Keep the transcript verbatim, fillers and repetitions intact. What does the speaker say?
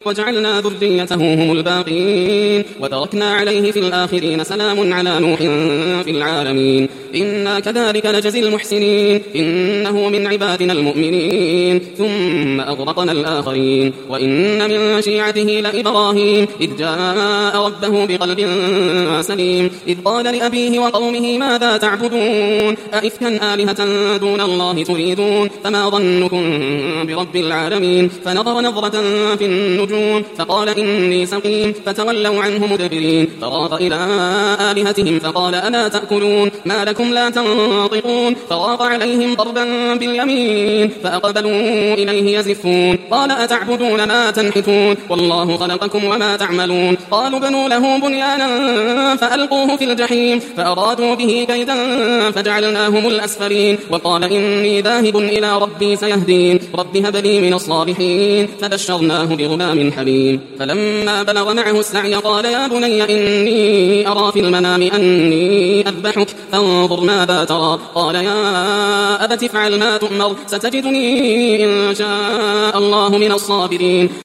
وجعلنا ذريته هم الباقين وتركنا عليه في الآخرين سلام على نوح في العالمين إنا كذلك نجزي المحسنين إنه من عبادنا المؤمنين ثم أغرقنا الآخرين وإن من شيعته لإبراهيم إذ جاء ربه بقلب سليم إذ قال لأبيه وقومه ماذا تعبدون أئفكا آلهة دون الله تريدون فما ظنكم برب العالمين فنظر نظرة في النجوم فقال إني سقيم فتولوا عنه مدبرين فراغ إلى آلهتهم فقال ألا تأكلون ما لكم لا تنطقون فراغ عليهم ضربا باليمين فأقبلوا إليه يزفون قال أتعبدون ما تنحتون والله خلقكم وما تعملون قالوا بنوا له بنيانا فألقوه في الجحيم فأرادوا به كيدا فجعلناهم الأسفلين وقال إني ذاهب إلى ربي سيهدين رب هب لي من الصالحين فبشرناه بغلام حليم فلما بلغ معه السعي قال يا بني إني أرى في المنام أني أذبحك فانظر ماذا ترى قال يا أبت افعل ما تؤمر ستجدني إن شاء الله من الصابرين